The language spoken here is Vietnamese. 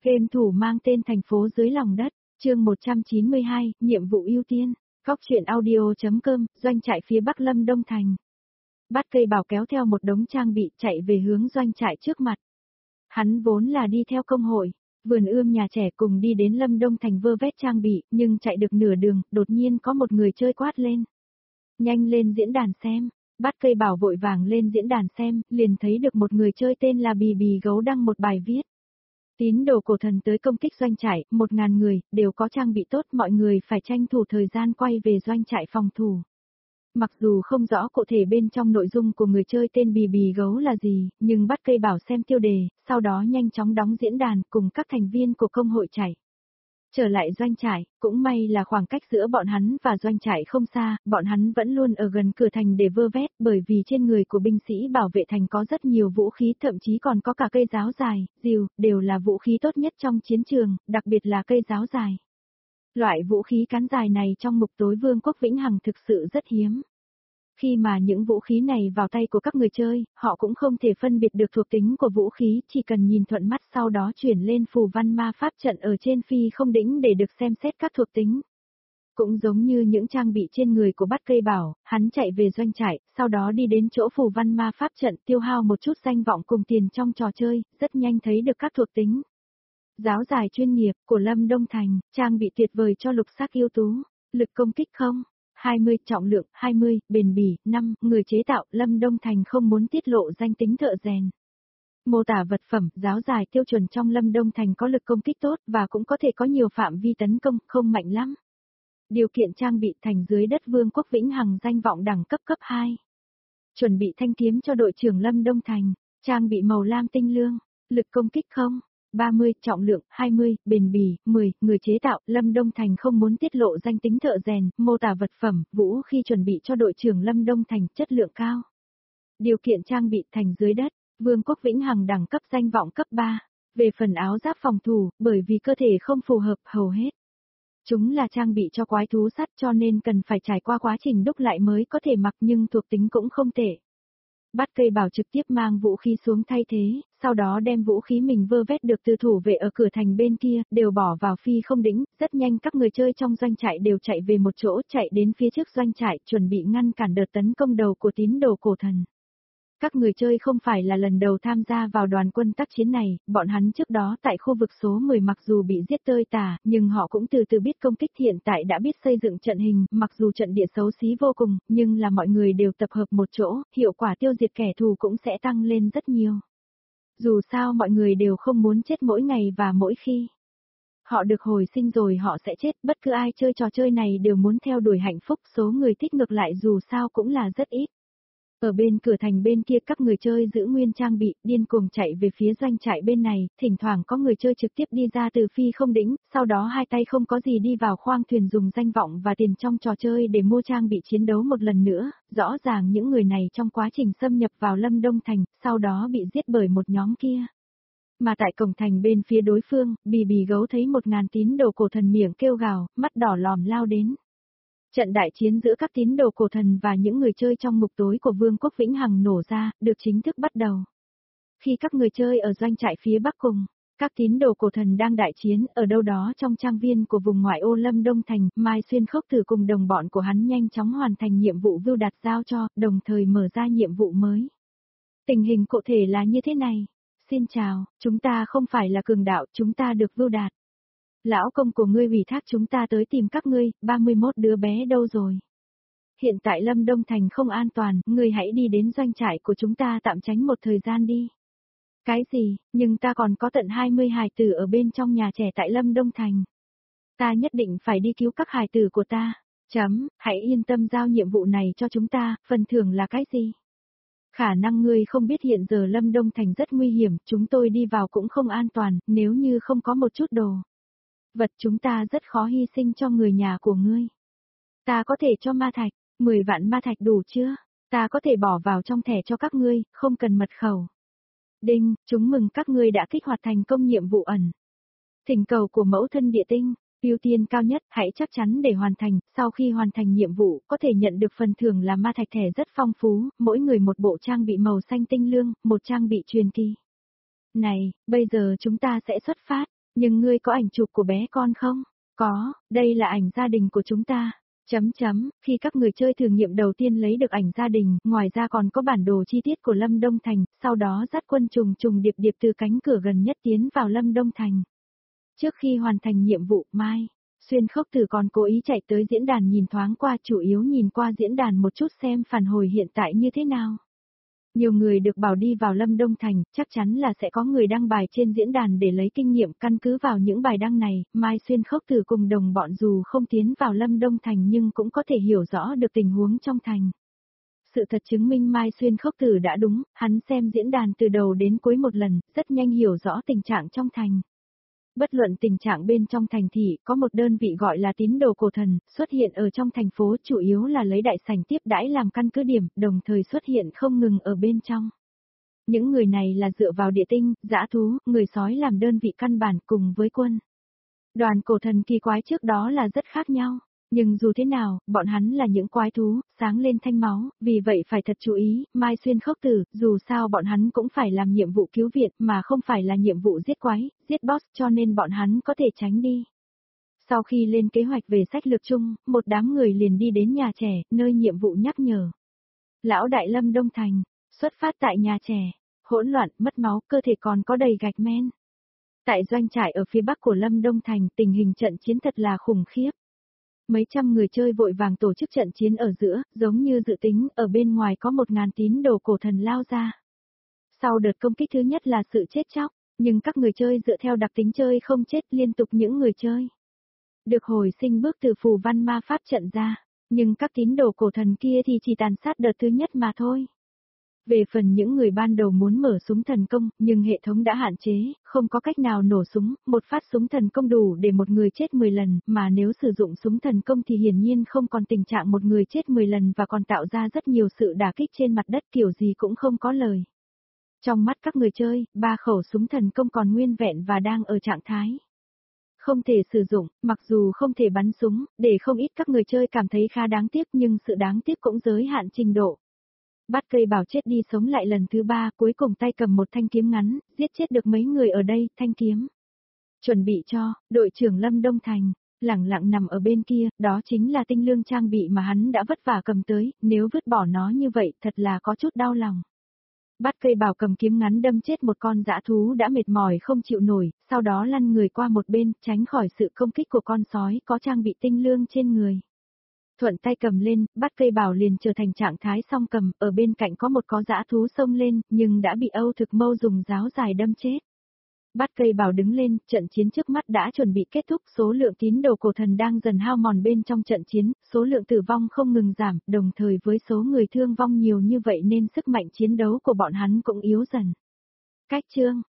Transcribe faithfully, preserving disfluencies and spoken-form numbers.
Game thủ mang tên Thành phố dưới lòng đất, chương một trăm chín mươi hai, nhiệm vụ ưu tiên, Góc truyện audio.com, doanh trại phía Bắc Lâm Đông Thành. Bát Cây Bảo kéo theo một đống trang bị chạy về hướng doanh trại trước mặt. Hắn vốn là đi theo công hội, vườn ươm nhà trẻ cùng đi đến Lâm Đông Thành vơ vét trang bị, nhưng chạy được nửa đường, đột nhiên có một người chơi quát lên. Nhanh lên diễn đàn xem. Bát Cây Bảo vội vàng lên diễn đàn xem, liền thấy được một người chơi tên là Bì Bì Gấu đăng một bài viết. Tín đồ cổ thần tới công kích doanh trại, một ngàn người, đều có trang bị tốt, mọi người phải tranh thủ thời gian quay về doanh trại phòng thủ. Mặc dù không rõ cụ thể bên trong nội dung của người chơi tên Bì Bì Gấu là gì, nhưng Bát Cây Bảo xem tiêu đề, sau đó nhanh chóng đóng diễn đàn cùng các thành viên của công hội chạy. Trở lại doanh trại, cũng may là khoảng cách giữa bọn hắn và doanh trại không xa, bọn hắn vẫn luôn ở gần cửa thành để vơ vét, bởi vì trên người của binh sĩ bảo vệ thành có rất nhiều vũ khí, thậm chí còn có cả cây giáo dài, rìu, đều là vũ khí tốt nhất trong chiến trường, đặc biệt là cây giáo dài. Loại vũ khí cán dài này trong mục tối Vương quốc Vĩnh Hằng thực sự rất hiếm. Khi mà những vũ khí này vào tay của các người chơi, họ cũng không thể phân biệt được thuộc tính của vũ khí, chỉ cần nhìn thuận mắt sau đó chuyển lên phù văn ma pháp trận ở trên phi không đỉnh để được xem xét các thuộc tính. Cũng giống như những trang bị trên người của Bát Cây Bảo, hắn chạy về doanh trại, sau đó đi đến chỗ phù văn ma pháp trận tiêu hao một chút danh vọng cùng tiền trong trò chơi, rất nhanh thấy được các thuộc tính. Giáo dài chuyên nghiệp của Lâm Đông Thành, trang bị tuyệt vời cho lục sắc ưu tú, lực công kích không. hai mươi, trọng lượng, hai mươi, bền bỉ, năm, người chế tạo, Lâm Đông Thành không muốn tiết lộ danh tính thợ rèn. Mô tả vật phẩm, giáo dài tiêu chuẩn trong Lâm Đông Thành có lực công kích tốt và cũng có thể có nhiều phạm vi tấn công, không mạnh lắm. Điều kiện trang bị thành dưới đất Vương quốc Vĩnh Hằng danh vọng đẳng cấp cấp hai. Chuẩn bị thanh kiếm cho đội trưởng Lâm Đông Thành, trang bị màu lam tinh lương, lực công kích không. ba mươi, trọng lượng, hai mươi, bền bỉ, mười, người chế tạo, Lâm Đông Thành không muốn tiết lộ danh tính thợ rèn, mô tả vật phẩm, vũ khi chuẩn bị cho đội trưởng Lâm Đông Thành, chất lượng cao. Điều kiện trang bị thành dưới đất, Vương quốc Vĩnh Hằng đẳng cấp danh vọng cấp ba, về phần áo giáp phòng thủ, bởi vì cơ thể không phù hợp hầu hết. Chúng là trang bị cho quái thú sắt cho nên cần phải trải qua quá trình đúc lại mới có thể mặc nhưng thuộc tính cũng không tệ. Bát Cây Bảo trực tiếp mang vũ khí xuống thay thế, sau đó đem vũ khí mình vơ vét được từ thủ vệ ở cửa thành bên kia, đều bỏ vào phi không đỉnh, rất nhanh các người chơi trong doanh trại đều chạy về một chỗ, chạy đến phía trước doanh trại, chuẩn bị ngăn cản đợt tấn công đầu của tín đồ cổ thần. Các người chơi không phải là lần đầu tham gia vào đoàn quân tác chiến này, bọn hắn trước đó tại khu vực số mười mặc dù bị giết tơi tả, nhưng họ cũng từ từ biết công kích, hiện tại đã biết xây dựng trận hình, mặc dù trận địa xấu xí vô cùng, nhưng là mọi người đều tập hợp một chỗ, hiệu quả tiêu diệt kẻ thù cũng sẽ tăng lên rất nhiều. Dù sao mọi người đều không muốn chết mỗi ngày và mỗi khi. Họ được hồi sinh rồi họ sẽ chết, bất cứ ai chơi trò chơi này đều muốn theo đuổi hạnh phúc, số người thích ngược lại dù sao cũng là rất ít. Ở bên cửa thành bên kia các người chơi giữ nguyên trang bị, điên cuồng chạy về phía doanh trại bên này, thỉnh thoảng có người chơi trực tiếp đi ra từ phi không đỉnh, sau đó hai tay không có gì đi vào khoang thuyền dùng danh vọng và tiền trong trò chơi để mua trang bị chiến đấu một lần nữa, rõ ràng những người này trong quá trình xâm nhập vào Lâm Đông Thành, sau đó bị giết bởi một nhóm kia. Mà tại cổng thành bên phía đối phương, Bì Bì Gấu thấy một ngàn tín đồ cổ thần miệng kêu gào, mắt đỏ lòm lao đến. Trận đại chiến giữa các tín đồ cổ thần và những người chơi trong mục tối của Vương quốc Vĩnh Hằng nổ ra, được chính thức bắt đầu. Khi các người chơi ở doanh trại phía Bắc cùng, các tín đồ cổ thần đang đại chiến ở đâu đó trong trang viên của vùng ngoại ô Lâm Đông Thành, Mai Xuyên Khốc Tử cùng đồng bọn của hắn nhanh chóng hoàn thành nhiệm vụ Vưu Đạt giao cho, đồng thời mở ra nhiệm vụ mới. Tình hình cụ thể là như thế này. Xin chào, chúng ta không phải là cường đạo, chúng ta được Vưu Đạt. Lão công của ngươi ủy thác chúng ta tới tìm các ngươi, ba mươi mốt đứa bé đâu rồi? Hiện tại Lâm Đông Thành không an toàn, ngươi hãy đi đến doanh trại của chúng ta tạm tránh một thời gian đi. Cái gì, nhưng ta còn có tận hai mươi hài tử ở bên trong nhà trẻ tại Lâm Đông Thành. Ta nhất định phải đi cứu các hài tử của ta. Chấm, hãy yên tâm giao nhiệm vụ này cho chúng ta, phần thưởng là cái gì? Khả năng ngươi không biết hiện giờ Lâm Đông Thành rất nguy hiểm, chúng tôi đi vào cũng không an toàn, nếu như không có một chút đồ vật chúng ta rất khó hy sinh cho người nhà của ngươi. Ta có thể cho ma thạch, mười vạn ma thạch đủ chưa? Ta có thể bỏ vào trong thẻ cho các ngươi, không cần mật khẩu. Đinh, chúng mừng các ngươi đã kích hoạt thành công nhiệm vụ ẩn. Thỉnh cầu của mẫu thân địa tinh, ưu tiên cao nhất, hãy chắc chắn để hoàn thành, sau khi hoàn thành nhiệm vụ, có thể nhận được phần thưởng là ma thạch thẻ rất phong phú, mỗi người một bộ trang bị màu xanh tinh lương, một trang bị truyền kỳ. Này, bây giờ chúng ta sẽ xuất phát. Nhưng ngươi có ảnh chụp của bé con không? Có, đây là ảnh gia đình của chúng ta. Chấm chấm, khi các người chơi thử nghiệm đầu tiên lấy được ảnh gia đình, ngoài ra còn có bản đồ chi tiết của Lâm Đông Thành, sau đó dắt quân trùng trùng điệp điệp từ cánh cửa gần nhất tiến vào Lâm Đông Thành. Trước khi hoàn thành nhiệm vụ, Mai Xuyên Khốc Tử còn cố ý chạy tới diễn đàn nhìn thoáng qua, chủ yếu nhìn qua diễn đàn một chút xem phản hồi hiện tại như thế nào. Nhiều người được bảo đi vào Lâm Đông Thành, chắc chắn là sẽ có người đăng bài trên diễn đàn để lấy kinh nghiệm. Căn cứ vào những bài đăng này, Mai Xuyên Khốc Tử cùng đồng bọn dù không tiến vào Lâm Đông Thành nhưng cũng có thể hiểu rõ được tình huống trong thành. Sự thật chứng minh Mai Xuyên Khốc Tử đã đúng, hắn xem diễn đàn từ đầu đến cuối một lần, rất nhanh hiểu rõ tình trạng trong thành. Bất luận tình trạng bên trong thành thị, có một đơn vị gọi là tín đồ cổ thần, xuất hiện ở trong thành phố, chủ yếu là lấy đại sảnh tiếp đãi làm căn cứ điểm, đồng thời xuất hiện không ngừng ở bên trong. Những người này là dựa vào địa tinh, dã thú, người sói làm đơn vị căn bản cùng với quân. Đoàn cổ thần kỳ quái trước đó là rất khác nhau. Nhưng dù thế nào, bọn hắn là những quái thú, sáng lên thanh máu, vì vậy phải thật chú ý. Mai Xuyên Khốc Tử, dù sao bọn hắn cũng phải làm nhiệm vụ cứu viện mà không phải là nhiệm vụ giết quái, giết boss, cho nên bọn hắn có thể tránh đi. Sau khi lên kế hoạch về sách lược chung, một đám người liền đi đến nhà trẻ, nơi nhiệm vụ nhắc nhở. Lão đại Lâm Đông Thành, xuất phát tại nhà trẻ, hỗn loạn, mất máu, cơ thể còn có đầy gạch men. Tại doanh trại ở phía bắc của Lâm Đông Thành, tình hình trận chiến thật là khủng khiếp. Mấy trăm người chơi vội vàng tổ chức trận chiến ở giữa, giống như dự tính, ở bên ngoài có một ngàn tín đồ cổ thần lao ra. Sau đợt công kích thứ nhất là sự chết chóc, nhưng các người chơi dựa theo đặc tính chơi không chết liên tục những người chơi. Được hồi sinh bước từ phù văn ma pháp trận ra, nhưng các tín đồ cổ thần kia thì chỉ tàn sát đợt thứ nhất mà thôi. Về phần những người ban đầu muốn mở súng thần công, nhưng hệ thống đã hạn chế, không có cách nào nổ súng, một phát súng thần công đủ để một người chết mười lần, mà nếu sử dụng súng thần công thì hiển nhiên không còn tình trạng một người chết mười lần và còn tạo ra rất nhiều sự đả kích trên mặt đất, kiểu gì cũng không có lời. Trong mắt các người chơi, ba khẩu súng thần công còn nguyên vẹn và đang ở trạng thái không thể sử dụng, mặc dù không thể bắn súng, để không ít các người chơi cảm thấy khá đáng tiếc, nhưng sự đáng tiếc cũng giới hạn trình độ. Bắt cây bảo chết đi sống lại lần thứ ba, cuối cùng tay cầm một thanh kiếm ngắn, giết chết được mấy người ở đây, thanh kiếm. Chuẩn bị cho, đội trưởng Lâm Đông Thành, lẳng lặng nằm ở bên kia, đó chính là tinh lương trang bị mà hắn đã vất vả cầm tới, nếu vứt bỏ nó như vậy, thật là có chút đau lòng. Bắt cây bảo cầm kiếm ngắn đâm chết một con dã thú đã mệt mỏi không chịu nổi, sau đó lăn người qua một bên, tránh khỏi sự công kích của con sói có trang bị tinh lương trên người. Thuận tay cầm lên, bắt cây bảo liền trở thành trạng thái song cầm, ở bên cạnh có một có dã thú xông lên, nhưng đã bị Âu Thực Mâu dùng giáo dài đâm chết. Bắt cây bảo đứng lên, trận chiến trước mắt đã chuẩn bị kết thúc, số lượng tín đồ cổ thần đang dần hao mòn bên trong trận chiến, số lượng tử vong không ngừng giảm, đồng thời với số người thương vong nhiều như vậy nên sức mạnh chiến đấu của bọn hắn cũng yếu dần. Cách chương